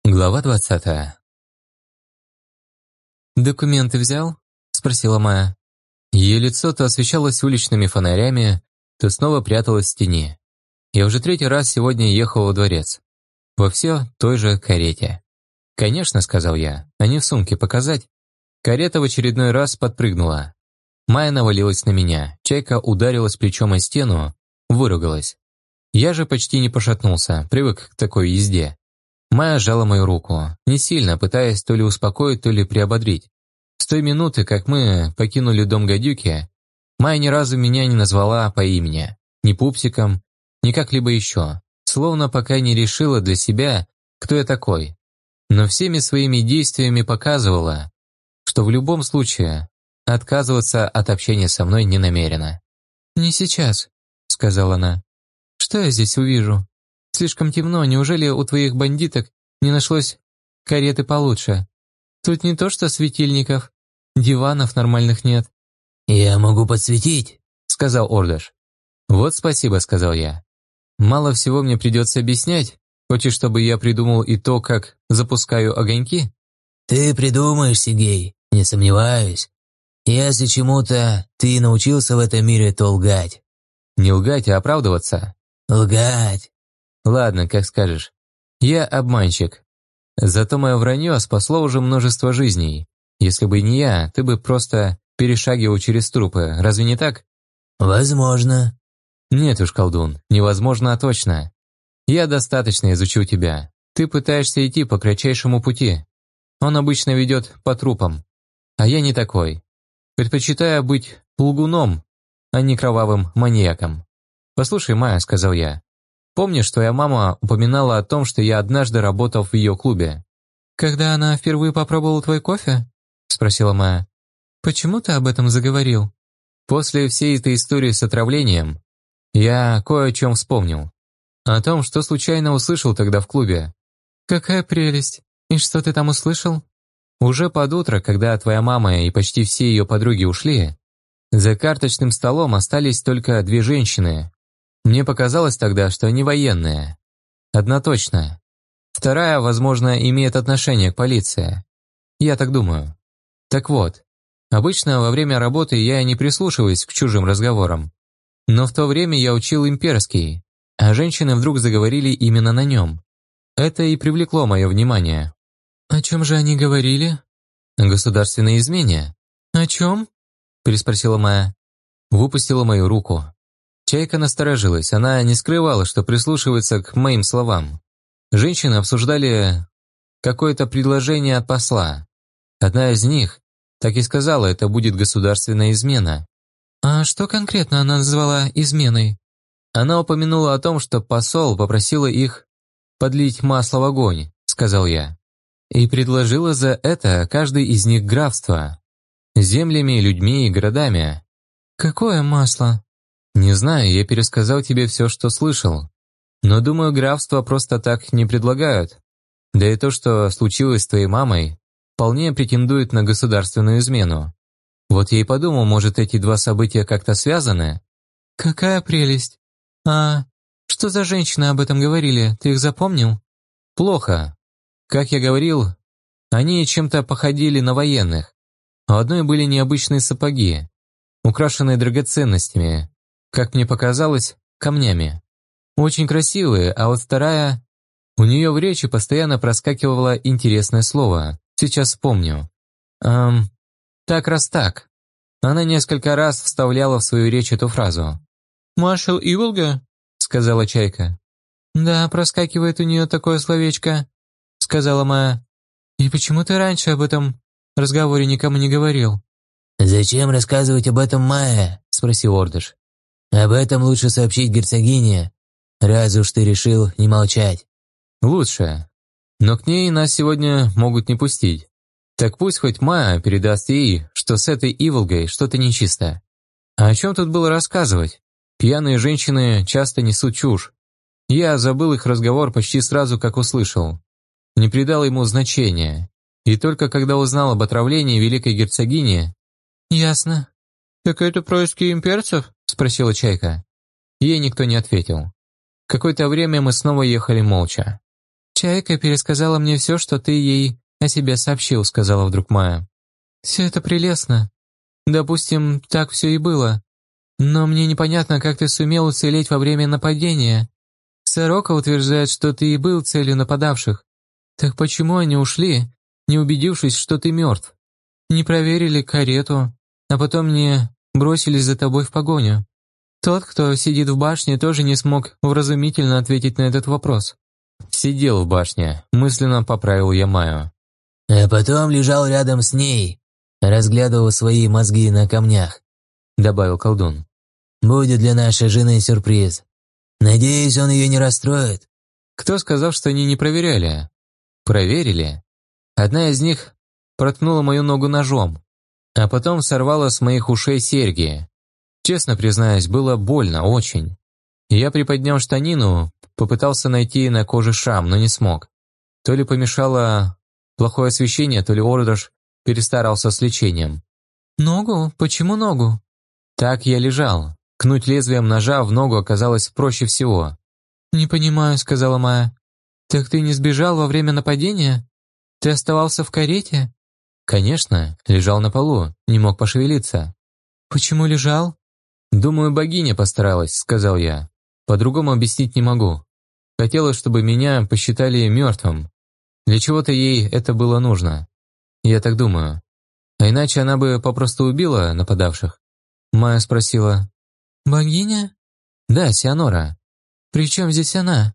Глава 20. «Документы взял?» – спросила Майя. Ее лицо то освещалось уличными фонарями, то снова пряталось в тени. Я уже третий раз сегодня ехал во дворец. Во все той же карете. «Конечно», – сказал я, – «а не в сумке показать?» Карета в очередной раз подпрыгнула. Майя навалилась на меня, Чайка ударилась плечом о стену, выругалась. Я же почти не пошатнулся, привык к такой езде. Майя сжала мою руку, не сильно, пытаясь то ли успокоить, то ли приободрить. С той минуты, как мы покинули дом гадюки, Майя ни разу меня не назвала по имени, ни пупсиком, ни как-либо еще, словно пока не решила для себя, кто я такой. Но всеми своими действиями показывала, что в любом случае отказываться от общения со мной не намерена. «Не сейчас», — сказала она. «Что я здесь увижу? Слишком темно, неужели у твоих бандиток не нашлось кареты получше? Тут не то что светильников, диванов нормальных нет». «Я могу подсветить», — сказал Ордаш. «Вот спасибо», — сказал я. «Мало всего мне придется объяснять. Хочешь, чтобы я придумал и то, как запускаю огоньки?» «Ты придумаешь, Сигей, не сомневаюсь. Если чему-то ты научился в этом мире, то лгать». «Не лгать, а оправдываться?» «Лгать». «Ладно, как скажешь. Я обманщик. Зато мое вранье спасло уже множество жизней. Если бы не я, ты бы просто перешагивал через трупы, разве не так?» «Возможно». «Нет уж, колдун, невозможно, а точно. Я достаточно изучил тебя. Ты пытаешься идти по кратчайшему пути. Он обычно ведет по трупам. А я не такой. Предпочитаю быть лгуном, а не кровавым маньяком. Послушай, Майя», — сказал я. «Помнишь, твоя мама упоминала о том, что я однажды работал в ее клубе?» «Когда она впервые попробовала твой кофе?» – спросила Майя. «Почему ты об этом заговорил?» После всей этой истории с отравлением я кое о чем вспомнил. О том, что случайно услышал тогда в клубе. «Какая прелесть! И что ты там услышал?» Уже под утро, когда твоя мама и почти все ее подруги ушли, за карточным столом остались только две женщины. Мне показалось тогда, что они военные. Одна точно. Вторая, возможно, имеет отношение к полиции. Я так думаю. Так вот, обычно во время работы я не прислушиваюсь к чужим разговорам. Но в то время я учил имперский, а женщины вдруг заговорили именно на нем. Это и привлекло мое внимание. «О чем же они говорили?» «О государственной измене». «О чем?» – переспросила Майя. Выпустила мою руку. Чайка насторожилась, она не скрывала, что прислушивается к моим словам. Женщины обсуждали какое-то предложение от посла. Одна из них так и сказала, это будет государственная измена. «А что конкретно она назвала изменой?» Она упомянула о том, что посол попросила их подлить масло в огонь, сказал я. И предложила за это каждый из них графство. Землями, людьми и городами. «Какое масло?» «Не знаю, я пересказал тебе все, что слышал. Но, думаю, графство просто так не предлагают. Да и то, что случилось с твоей мамой, вполне претендует на государственную измену. Вот я и подумал, может, эти два события как-то связаны?» «Какая прелесть! А что за женщины об этом говорили, ты их запомнил?» «Плохо. Как я говорил, они чем-то походили на военных. У одной были необычные сапоги, украшенные драгоценностями, как мне показалось, камнями. Очень красивые, а вот вторая... У нее в речи постоянно проскакивало интересное слово. Сейчас вспомню. Так раз так. Она несколько раз вставляла в свою речь эту фразу. «Маршал Иволга?» — сказала Чайка. «Да, проскакивает у нее такое словечко», — сказала Майя. «И почему ты раньше об этом разговоре никому не говорил?» «Зачем рассказывать об этом Майе?» – спросил Ордаш. «Об этом лучше сообщить герцогине, раз уж ты решил не молчать». «Лучше. Но к ней нас сегодня могут не пустить. Так пусть хоть Майя передаст ей, что с этой Иволгой что-то нечисто. А о чем тут было рассказывать? Пьяные женщины часто несут чушь. Я забыл их разговор почти сразу, как услышал. Не придал ему значения. И только когда узнал об отравлении великой герцогини...» «Ясно. Так это происки имперцев?» – спросила Чайка. Ей никто не ответил. Какое-то время мы снова ехали молча. «Чайка пересказала мне все, что ты ей о себе сообщил», — сказала вдруг Майя. «Все это прелестно. Допустим, так все и было. Но мне непонятно, как ты сумел уцелеть во время нападения. Сорока утверждает, что ты и был целью нападавших. Так почему они ушли, не убедившись, что ты мертв? Не проверили карету, а потом не бросились за тобой в погоню. Тот, кто сидит в башне, тоже не смог вразумительно ответить на этот вопрос». «Сидел в башне», — мысленно поправил я Майю. А потом лежал рядом с ней, разглядывал свои мозги на камнях», — добавил колдун. «Будет для нашей жены сюрприз. Надеюсь, он ее не расстроит». «Кто сказал, что они не проверяли?» «Проверили. Одна из них проткнула мою ногу ножом, а потом сорвала с моих ушей серьги. Честно признаюсь, было больно, очень. Я приподнял штанину, попытался найти на коже шрам, но не смог. То ли помешало плохое освещение, то ли Ордыш перестарался с лечением. «Ногу? Почему ногу?» Так я лежал. Кнуть лезвием ножа в ногу оказалось проще всего. «Не понимаю», — сказала Майя. «Так ты не сбежал во время нападения? Ты оставался в карете?» «Конечно, лежал на полу, не мог пошевелиться». «Почему лежал?» «Думаю, богиня постаралась», — сказал я. «По-другому объяснить не могу. Хотела, чтобы меня посчитали мертвым. Для чего-то ей это было нужно. Я так думаю. А иначе она бы попросту убила нападавших». Майя спросила. «Богиня?» «Да, Сианора. «При чем здесь она?»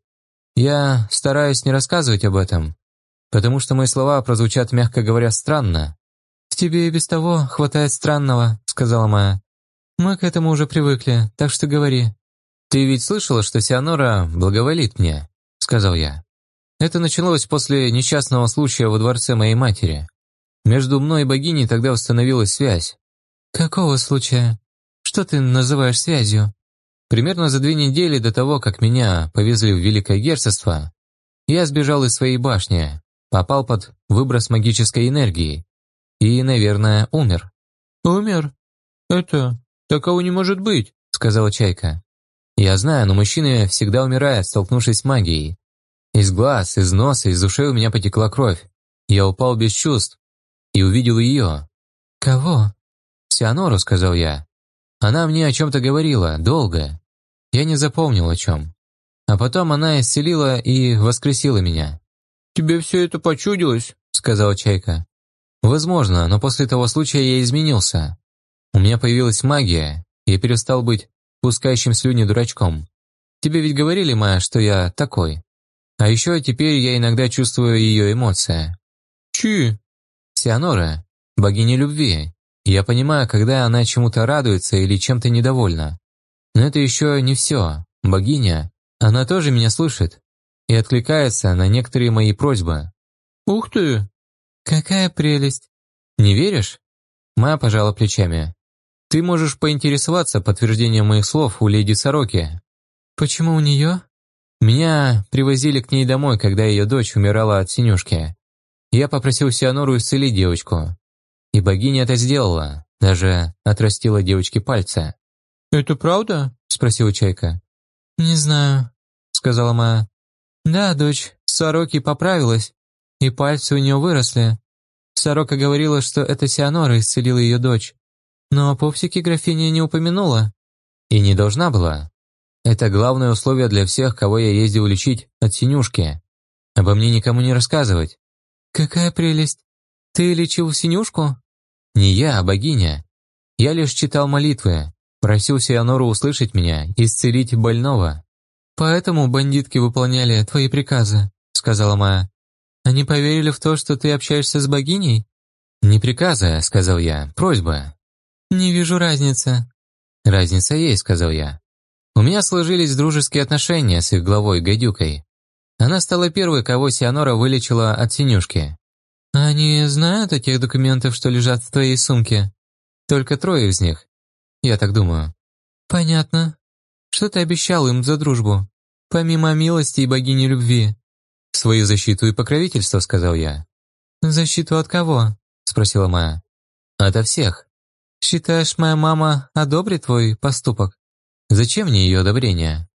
Я стараюсь не рассказывать об этом, потому что мои слова прозвучат, мягко говоря, странно». «В тебе и без того хватает странного», — сказала Майя. «Мы к этому уже привыкли, так что говори». «Ты ведь слышала, что Сианора благоволит мне?» — сказал я. «Это началось после несчастного случая во дворце моей матери. Между мной и богиней тогда установилась связь». «Какого случая? Что ты называешь связью?» Примерно за 2 недели до того, как меня повезли в Великое Герцогство, я сбежал из своей башни, попал под выброс магической энергии и, наверное, умер. «Умер? Такого не может быть», — сказала Чайка. «Я знаю, но мужчины всегда умирают, столкнувшись с магией. Из глаз, из носа, из ушей у меня потекла кровь. Я упал без чувств и увидел ее». «Кого?» «Сианору», — сказал я. Она мне о чем-то говорила, долго. Я не запомнил о чем. А потом она исцелила и воскресила меня. «Тебе все это почудилось?» — сказала Чайка. «Возможно, но после того случая я изменился. У меня появилась магия, я перестал быть пускающим слюни дурачком. Тебе ведь говорили, Майя, что я такой. А еще теперь я иногда чувствую ее эмоции». «Чьи?» «Сианора, богиня любви. Я понимаю, когда она чему-то радуется или чем-то недовольна. Но это еще не все. Богиня, она тоже меня слышит и откликается на некоторые мои просьбы». «Ух ты! Какая прелесть!» «Не веришь?» Майя пожала плечами. «Ты можешь поинтересоваться подтверждением моих слов у леди Сороки». «Почему у нее?» Меня привозили к ней домой, когда ее дочь умирала от синюшки. Я попросил Сианору исцелить девочку. И богиня это сделала, даже отрастила девочке пальцы. «Это правда?» — спросила Чайка. «Не знаю», — сказала Майя. «Да, дочь Сороки поправилась, и пальцы у нее выросли. Сорока говорила, что это Сианора исцелила ее дочь, но о пупсике графиня не упомянула». И не должна была. Это главное условие для всех, кого я ездил лечить от синюшки. Обо мне никому не рассказывать. «Какая прелесть! Ты лечил синюшку?» Не я, а богиня. Я лишь читал молитвы, просил Сианору услышать меня, исцелить больного». «Поэтому бандитки выполняли твои приказы», — сказала Майя. «Они поверили в то, что ты общаешься с богиней?» «Не приказы», — сказал я, — «просьба». «Не вижу разницы». «Разница есть», — сказал я. «У меня сложились дружеские отношения с их главой Гадюкой. Она стала первой, кого Сианора вылечила от синюшки». «Они знают о тех документах, что лежат в твоей сумке?» «Только 3 из них. Я так думаю». «Понятно. Что ты обещал им за дружбу? Помимо милости и богини любви?» «Свою защиту и покровительство», — сказал я. «Защиту от кого?» — спросила Майя. «Ото всех». «Считаешь, моя мама одобрит твой поступок?» «Зачем мне ее одобрение?»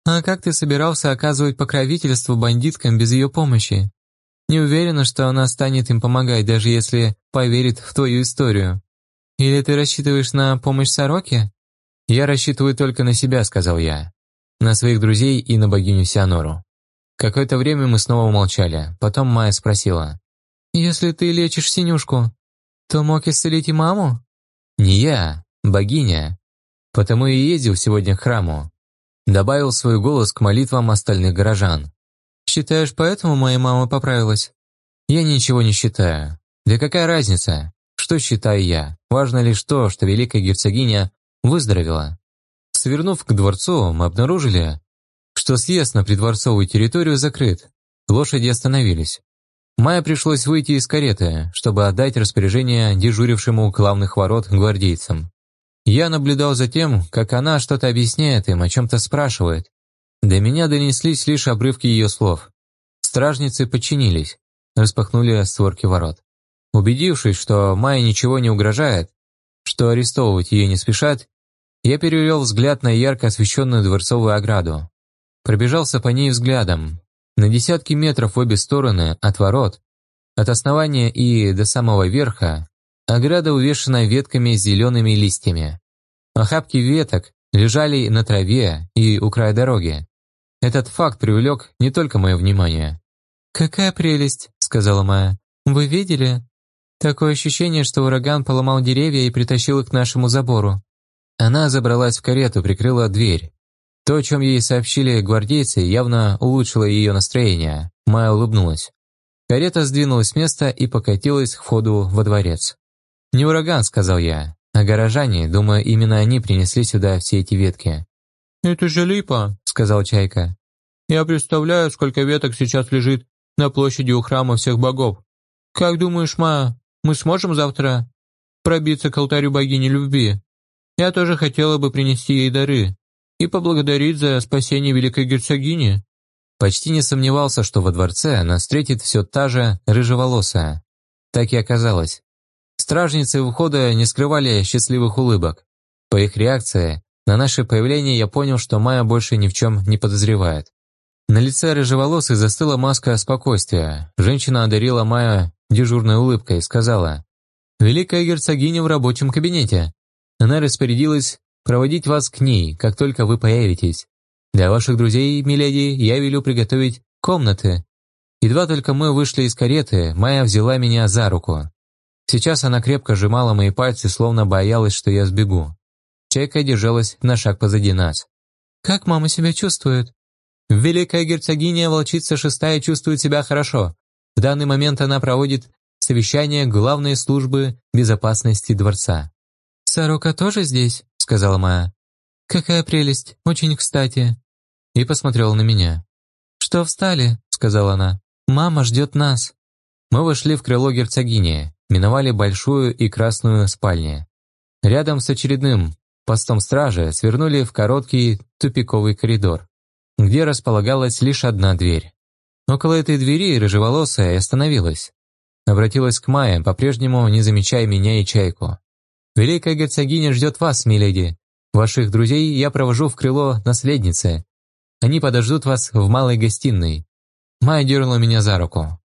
А как ты собирался оказывать покровительство бандиткам без ее помощи? Не уверена, что она станет им помогать, даже если поверит в твою историю. Или ты рассчитываешь на помощь Сороке?» «Я рассчитываю только на себя», — сказал я. «На своих друзей и на богиню Сианору». Какое-то время мы снова молчали. Потом Майя спросила. «Если ты лечишь Синюшку, то мог исцелить и маму?» «Не я, богиня. Потому и ездил сегодня к храму». Добавил свой голос к молитвам остальных горожан. «Считаешь, поэтому моя мама поправилась?» «Я ничего не считаю. Да какая разница? Что считаю я? Важно лишь то, что великая герцогиня выздоровела». Свернув к дворцу, мы обнаружили, что съезд на придворцовую территорию закрыт. Лошади остановились. Майе пришлось выйти из кареты, чтобы отдать распоряжение дежурившему у главных ворот гвардейцам. Я наблюдал за тем, как она что-то объясняет им, о чем-то спрашивает. До меня донеслись лишь обрывки ее слов. Стражницы подчинились, распахнули створки ворот. Убедившись, что Майе ничего не угрожает, что арестовывать ее не спешат, я перевел взгляд на ярко освещенную дворцовую ограду. Пробежался по ней взглядом. На десятки метров в обе стороны от ворот, от основания и до самого верха, ограда увешана ветками с зелеными листьями. Охапки веток лежали на траве и у края дороги. Этот факт привлек не только мое внимание. «Какая прелесть», — сказала Майя. «Вы видели? Такое ощущение, что ураган поломал деревья и притащил их к нашему забору». Она забралась в карету, прикрыла дверь. То, о чем ей сообщили гвардейцы, явно улучшило ее настроение. Майя улыбнулась. Карета сдвинулась с места и покатилась к входу во дворец. «Не ураган», — сказал я, — «а горожане, думаю, именно они принесли сюда все эти ветки». «Это же липа», — сказал Чайка. «Я представляю, сколько веток сейчас лежит на площади у храма всех богов. Как думаешь, Майя, мы сможем завтра пробиться к алтарю богини любви? Я тоже хотела бы принести ей дары и поблагодарить за спасение великой герцогини». Почти не сомневался, что во дворце нас встретит все та же рыжеволосая. Так и оказалось. Стражницы у входа не скрывали счастливых улыбок. По их реакции на наше появление я понял, что Майя больше ни в чем не подозревает. На лице рыжеволосой застыла маска спокойствия. Женщина одарила Майю дежурной улыбкой и сказала: «Великая герцогиня в рабочем кабинете. Она распорядилась проводить вас к ней, как только вы появитесь. Для ваших друзей, миледи, я велю приготовить комнаты». Едва только мы вышли из кареты, Майя взяла меня за руку. Сейчас она крепко сжимала мои пальцы, словно боялась, что я сбегу. Чайка держалась на шаг позади нас. «Как мама себя чувствует?» «Великая герцогиня Волчица Шестая чувствует себя хорошо. В данный момент она проводит совещание главной службы безопасности дворца». «Сорока тоже здесь?» — сказала Майя. «Какая прелесть, очень кстати». И посмотрела на меня. «Что встали?» — сказала она. «Мама ждет нас». Мы вошли в крыло герцогини, миновали большую и красную спальни. Рядом с очередным постом стражи свернули в короткий тупиковый коридор, где располагалась лишь одна дверь. Около этой двери рыжеволосая остановилась. Обратилась к Майе, по-прежнему не замечая меня и Чайку. «Великая герцогиня ждет вас, миледи. Ваших друзей я провожу в крыло наследницы. Они подождут вас в малой гостиной». Майя дернула меня за руку.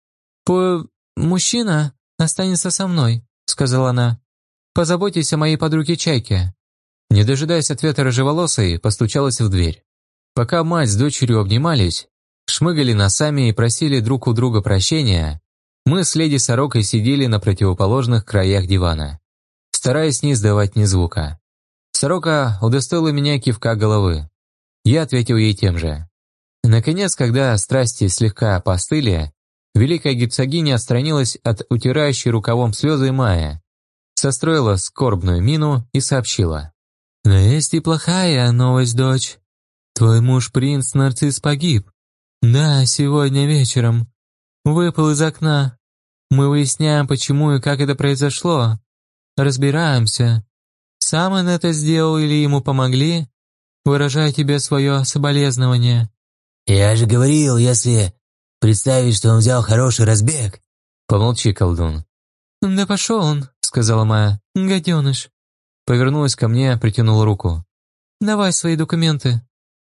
«Мужчина останется со мной», — сказала она. «Позаботьтесь о моей подруге Чайке». Не дожидаясь ответа рыжеволосой, постучалась в дверь. Пока мать с дочерью обнимались, шмыгали носами и просили друг у друга прощения, мы с леди Сорокой сидели на противоположных краях дивана, стараясь не издавать ни звука. Сорока удостоила меня кивка головы. Я ответил ей тем же. Наконец, когда страсти слегка постыли, великая герцогиня отстранилась от утирающей рукавом слезы Майи, состроила скорбную мину и сообщила: «Но есть и плохая новость, дочь. Твой муж, принц Нарцисс, погиб. Да, сегодня вечером. Выпал из окна. Мы выясняем, почему и как это произошло. Разбираемся. Сам он это сделал или ему помогли? Выражаю тебе свое соболезнование». «Я же говорил, если представить, что он взял хороший разбег». «Помолчи, колдун». «Да пошел он», — сказала Майя, — «гаденыш». Повернулась ко мне, притянула руку. «Давай свои документы».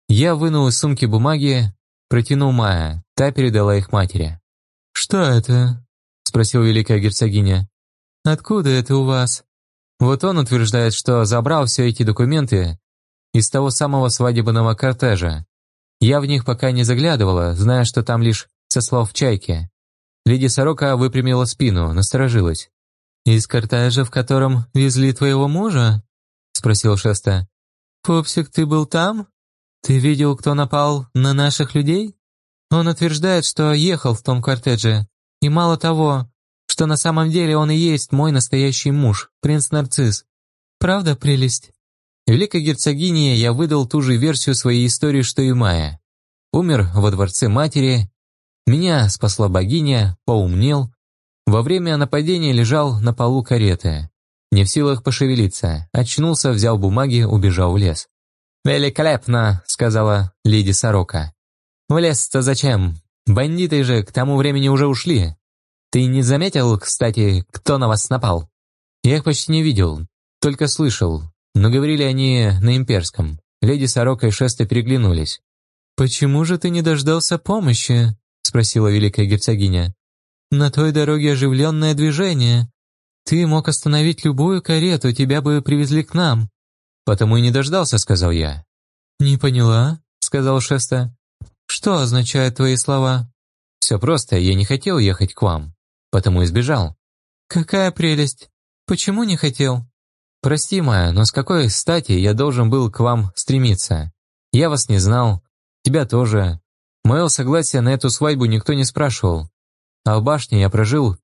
Я вынул из сумки бумаги, протянул Майя, та передала их матери. «Что это?» – спросила великая герцогиня. «Откуда это у вас?» Вот он утверждает, что забрал все эти документы из того самого свадебного кортежа. Я в них пока не заглядывала, зная, что там лишь со слов Чайки. Леди Сорока выпрямила спину, насторожилась. «Из кортежа, в котором везли твоего мужа?» – спросил Шеста. «Пупсик, ты был там? Ты видел, кто напал на наших людей? Он утверждает, что ехал в том кортеже. И мало того, что на самом деле он и есть мой настоящий муж, принц Нарцисс. Правда, прелесть?» Великой герцогине я выдал ту же версию своей истории, что и Майя. Умер во дворце матери, меня спасла богиня, поумнел. Во время нападения лежал на полу кареты. Не в силах пошевелиться, очнулся, взял бумаги, убежал в лес. «Великолепно», — сказала леди Сорока. «В лес-то зачем? Бандиты же к тому времени уже ушли. Ты не заметил, кстати, кто на вас напал?» «Я их почти не видел, только слышал, но говорили они на имперском». Леди Сорока и Шеста переглянулись. «Почему же ты не дождался помощи?» — спросила великая герцогиня. «На той дороге оживленное движение. Ты мог остановить любую карету, тебя бы привезли к нам». «Потому и не дождался», — сказал я. «Не поняла», — сказал Шеста. «Что означают твои слова?» «Все просто, я не хотел ехать к вам, потому и сбежал». «Какая прелесть! Почему не хотел?» «Прости, Майя, но с какой стати я должен был к вам стремиться? Я вас не знал, тебя тоже. Моего согласия на эту свадьбу никто не спрашивал. А в башне я прожил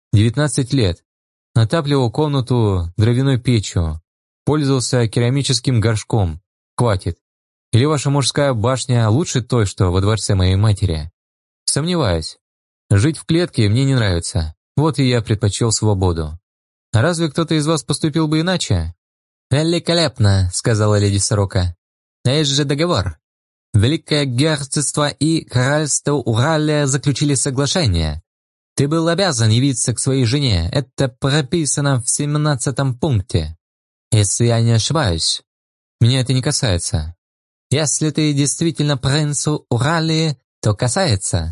19 лет. Отапливал комнату дровяной печью, пользовался керамическим горшком. Хватит. Или ваша мужская башня лучше той, что во дворце моей матери? Сомневаюсь. Жить в клетке мне не нравится. Вот и я предпочел свободу. А разве кто-то из вас поступил бы иначе?» «Великолепно», — сказала леди Сорока. «Есть же договор. Великое герцогство и королевство Уралия заключили соглашение. Ты был обязан явиться к своей жене, это прописано в 17-м пункте. Если я не ошибаюсь. Меня это не касается. Если ты действительно принц Уралии, то касается».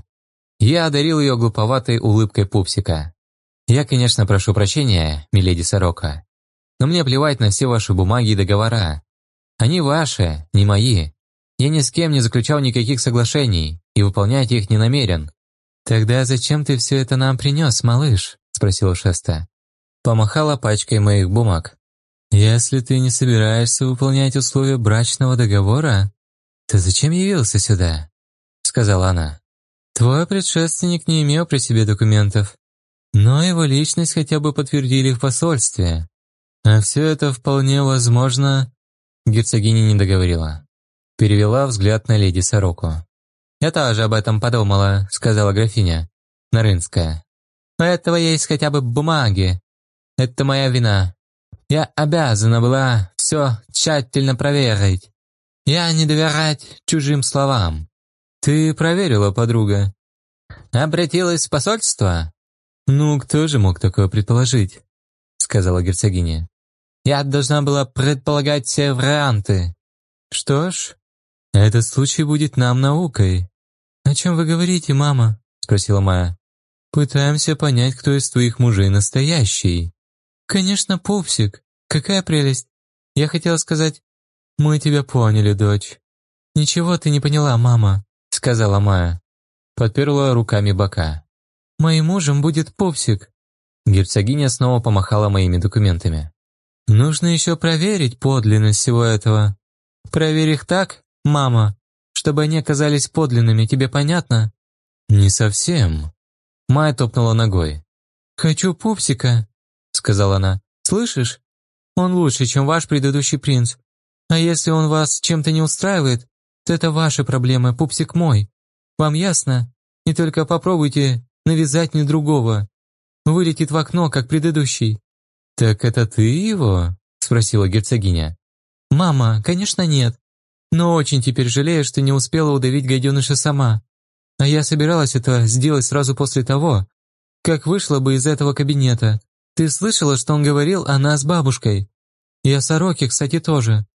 Я одарил ее глуповатой улыбкой пупсика. «Я, конечно, прошу прощения, миледи Сорока, но мне плевать на все ваши бумаги и договора. Они ваши, не мои. Я ни с кем не заключал никаких соглашений и выполнять их не намерен». «Тогда зачем ты все это нам принес, малыш?» – спросила Шеста. Помахала пачкой моих бумаг. «Если ты не собираешься выполнять условия брачного договора, то зачем явился сюда?» – сказала она. «Твой предшественник не имел при себе документов, но его личность хотя бы подтвердили в посольстве. А все это вполне возможно...» Герцогиня не договорила. Перевела взгляд на леди Сороку. «Я тоже об этом подумала», — сказала графиня Нарынская. «У этого есть хотя бы бумаги. Это моя вина. Я обязана была все тщательно проверить. Я не доверять чужим словам». «Ты проверила, подруга?» «Обратилась в посольство?» «Ну, кто же мог такое предположить?» — сказала герцогиня. «Я должна была предполагать все варианты». «Что ж, этот случай будет нам наукой». «О чем вы говорите, мама?» — спросила Майя. «Пытаемся понять, кто из твоих мужей настоящий». «Конечно, пупсик. Какая прелесть. Я хотела сказать, мы тебя поняли, дочь». «Ничего ты не поняла, мама», — сказала Майя. Подперла руками бока. «Моим мужем будет пупсик». Герцогиня снова помахала моими документами. «Нужно еще проверить подлинность всего этого. Проверь их так, мама, чтобы они оказались подлинными, тебе понятно?» «Не совсем». Майя топнула ногой. «Хочу пупсика», — сказала она. «Слышишь? Он лучше, чем ваш предыдущий принц. А если он вас чем-то не устраивает, то это ваши проблемы, пупсик мой. Вам ясно? И только попробуйте навязать мне другого. Вылетит в окно, как предыдущий». «Так это ты его?» — спросила герцогиня. «Мама, конечно, нет. Но очень теперь жалею, что не успела удавить гаденыша сама. А я собиралась это сделать сразу после того, как вышла бы из этого кабинета. Ты слышала, что он говорил о нас с бабушкой? И о Сороке, кстати, тоже.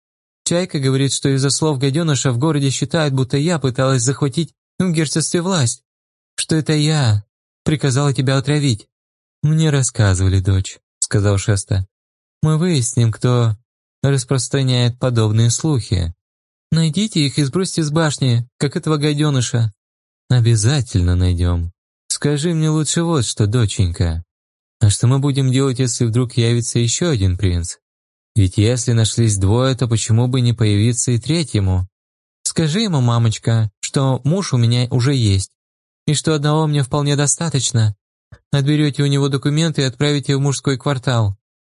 Чайка говорит, что из-за слов гаденыша в городе считают, будто я пыталась захватить в герцогстве власть. Что это я приказала тебя отравить. Мне рассказывали, дочь, сказал Шеста. Мы выясним, кто распространяет подобные слухи. Найдите их и сбросьте с башни, как этого гаденыша. Обязательно найдем. Скажи мне лучше вот что, доченька. А что мы будем делать, если вдруг явится еще один принц? Ведь если нашлись двое, то почему бы не появиться и третьему? Скажи ему, мамочка, что муж у меня уже есть, и что одного мне вполне достаточно. Отберете у него документы и отправите в мужской квартал.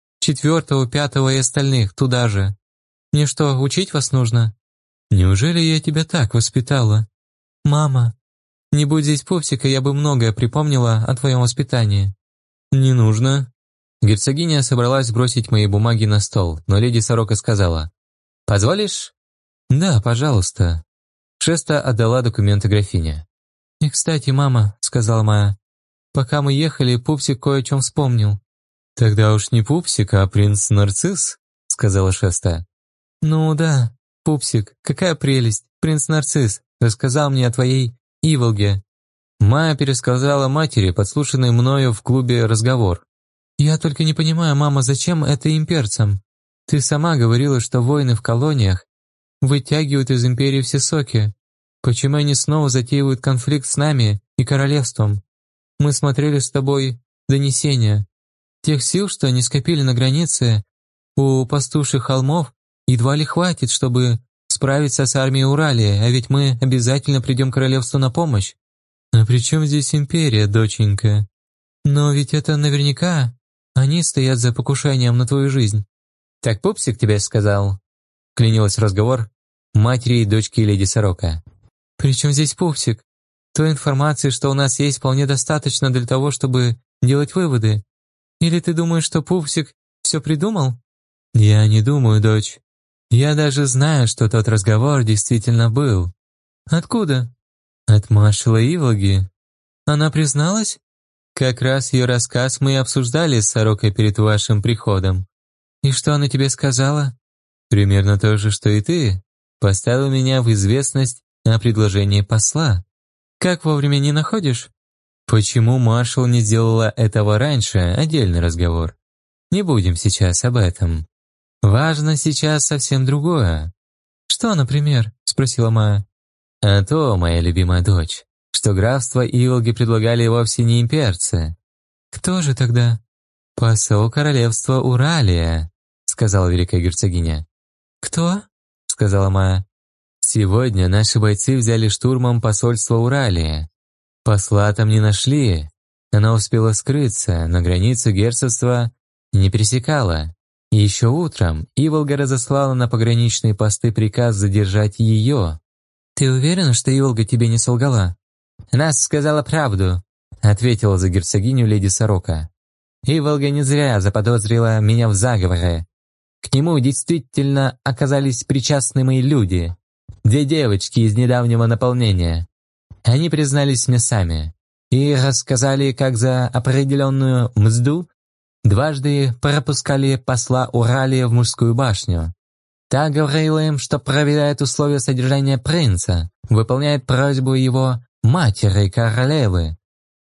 4-го, 5-го и остальных туда же. Мне что, учить вас нужно? Неужели я тебя так воспитала? Мама, не будь здесь Пупсика, я бы многое припомнила о твоем воспитании. Не нужно. Герцогиня собралась бросить мои бумаги на стол, но леди Сорока сказала: «Позволишь?» «Да, пожалуйста». Шеста отдала документы графине. «И, кстати, мама», — сказала Майя, — «пока мы ехали, Пупсик кое о чем вспомнил». «Тогда уж не Пупсик, а принц Нарцисс», — сказала Шеста. «Ну да, Пупсик, какая прелесть, принц Нарцисс, рассказал мне о твоей Иволге». Майя пересказала матери подслушанный мною в клубе разговор. «Я только не понимаю, мама, зачем это имперцам? Ты сама говорила, что войны в колониях вытягивают из империи все соки. Почему они снова затеивают конфликт с нами и королевством? Мы смотрели с тобой донесения. Тех сил, что они скопили на границе у пастушьих холмов, едва ли хватит, чтобы справиться с армией Уралии, а ведь мы обязательно придем королевству на помощь. А при чем здесь империя, доченька? Но ведь это наверняка они стоят за покушением на твою жизнь». «Так Пупсик тебе сказал?» Клянилась в разговор матери и дочки леди Сорока. «При чем здесь Пупсик? Той информации, что у нас есть, вполне достаточно для того, чтобы делать выводы. Или ты думаешь, что Пупсик все придумал?» «Я не думаю, дочь. Я даже знаю, что тот разговор действительно был». «Откуда?» «От маршала Иволги. Она призналась?» «Как раз ее рассказ мы и обсуждали с Сорокой перед вашим приходом». «И что она тебе сказала?» «Примерно то же, что и ты. Поставил меня в известность о предложении посла». «Как вовремя не находишь?» «Почему маршал не сделала этого раньше? Отдельный разговор. Не будем сейчас об этом. Важно сейчас совсем другое». «Что, например?» — спросила Майя. «А то, моя любимая дочь, что графство Иволги предлагали вовсе не имперцы». «Кто же тогда?» «Посол королевства Уралия», — сказала великая герцогиня. «Кто?» — сказала Майя. «Сегодня наши бойцы взяли штурмом посольство Уралия. Посла там не нашли. Она успела скрыться, на границу герцогства не пересекала. И еще утром Иволга разослала на пограничные посты приказ задержать ее». «Ты уверена, что Иволга тебе не солгала?» «Она сказала правду», — ответила за герцогиню леди Сорока. «Иволга не зря заподозрила меня в заговоре. К нему действительно оказались причастны мои люди. 2 девочки из недавнего наполнения. Они признались мне сами и рассказали, как за определенную мзду дважды пропускали посла Уралия в мужскую башню. Та говорила им, что проверяет условия содержания принца, выполняет просьбу его матери королевы.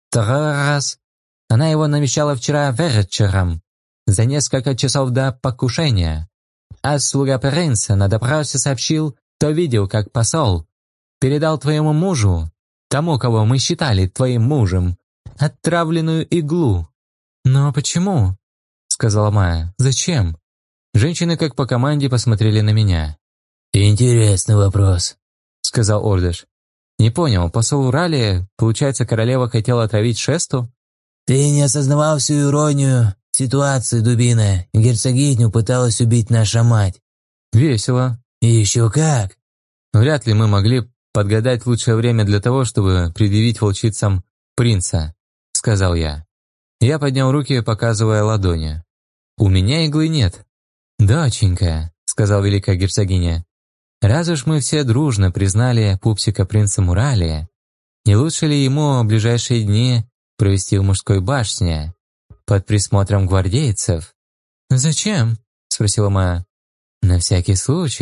2 раз она его навещала вчера вечером, за несколько часов до покушения. А слуга принца на допросе сообщил, что видел, как посол передал твоему мужу, тому, кого мы считали твоим мужем, отравленную иглу». «Но почему?» — сказала Майя. «Зачем?» Женщины, как по команде, посмотрели на меня. «Интересный вопрос», — сказал Ордыш. «Не понял, посол Уралия, получается, королева хотела отравить Шесту?» «Ты не осознавал всю иронию ситуации, дубина. Герцогиню пыталась убить наша мать». «Весело». «И еще как». «Вряд ли мы могли подгадать лучшее время для того, чтобы предъявить волчицам принца», — сказал я. Я поднял руки, показывая ладони. «У меня иглы нет». «Доченька», — сказал великая герцогиня, «раз уж мы все дружно признали Пупсика принцем Уралия, не лучше ли ему ближайшие дни провести в мужской башне, под присмотром гвардейцев?» «Зачем?» — спросила Майя. «На всякий случай.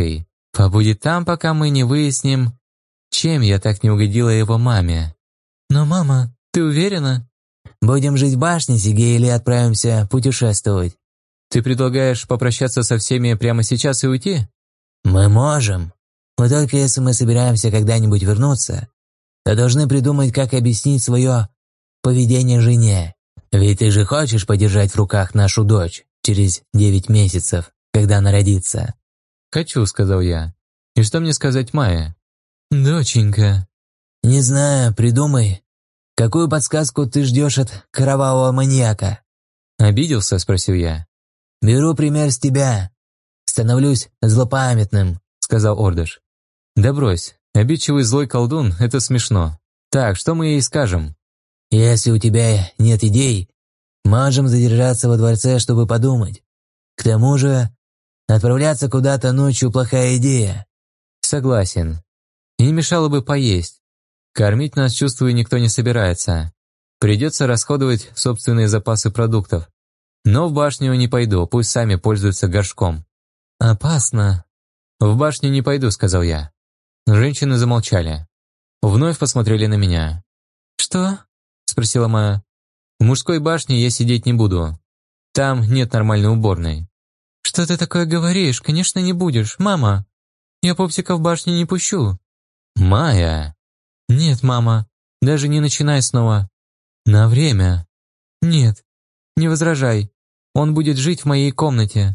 Побудет там, пока мы не выясним, чем я так не угодила его маме. Но, мама, ты уверена? Будем жить в башне, Сигей, или отправимся путешествовать? Ты предлагаешь попрощаться со всеми прямо сейчас и уйти? Мы можем. Но только если мы собираемся когда-нибудь вернуться, то должны придумать, как объяснить свое поведение жене. Ведь ты же хочешь подержать в руках нашу дочь через 9 месяцев, когда она родится. «Хочу», — сказал я. «И что мне сказать Майе?» «Доченька». «Не знаю, придумай. Какую подсказку ты ждешь от кровавого маньяка?» «Обиделся?» — спросил я. «Беру пример с тебя. Становлюсь злопамятным», — сказал Ордыш. «Да брось, обидчивый злой колдун — это смешно. Так, что мы ей скажем?» «Если у тебя нет идей, можем задержаться во дворце, чтобы подумать. К тому же, отправляться куда-то ночью – плохая идея». «Согласен. И не мешало бы поесть. Кормить нас, чувствую, никто не собирается. Придется расходовать собственные запасы продуктов. Но в башню не пойду, пусть сами пользуются горшком». «Опасно». «В башню не пойду», — сказал я. Женщины замолчали. Вновь посмотрели на меня. «Что?» — спросила Майя. «В мужской башне я сидеть не буду. Там нет нормальной уборной». «Что ты такое говоришь? Конечно, не будешь, мама. Я пупсика в башню не пущу». «Майя!» «Нет, мама, даже не начинай снова. На время». «Нет, не возражай. Он будет жить в моей комнате.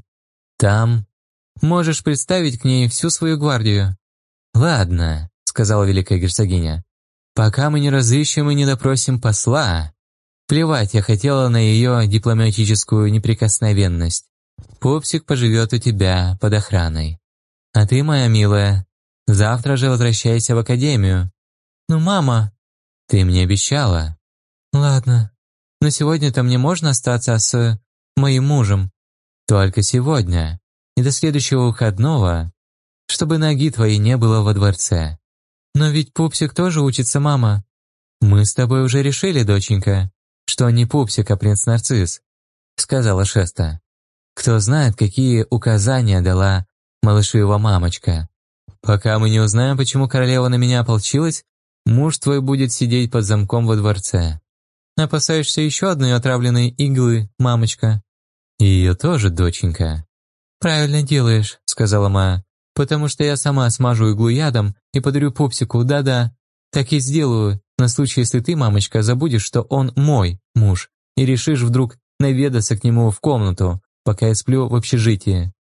Там можешь представить к ней всю свою гвардию». «Ладно», — сказала великая герцогиня. «Пока мы не разыщем и не допросим посла. Плевать я хотела на ее дипломатическую неприкосновенность. Пупсик поживет у тебя под охраной. А ты, моя милая, завтра же возвращайся в академию». «Ну, мама...» «Ты мне обещала». «Ладно, но сегодня-то мне можно остаться с моим мужем?» «Только сегодня и до следующего выходного, чтобы ноги твоей не было во дворце». «Но ведь Пупсик тоже учится, мама». «Мы с тобой уже решили, доченька, что не Пупсик, а принц Нарцисс», — сказала Шеста. «Кто знает, какие указания дала малышу его мамочка. Пока мы не узнаем, почему королева на меня ополчилась, муж твой будет сидеть под замком во дворце». «Опасаешься еще одной отравленной иглы, мамочка?» «И ее тоже, доченька». «Правильно делаешь», — сказала Майя. «Потому что я сама смажу иглу ядом и подарю Пупсику, да-да. Так и сделаю, на случай, если ты, мамочка, забудешь, что он мой муж, и решишь вдруг наведаться к нему в комнату, пока я сплю в общежитии».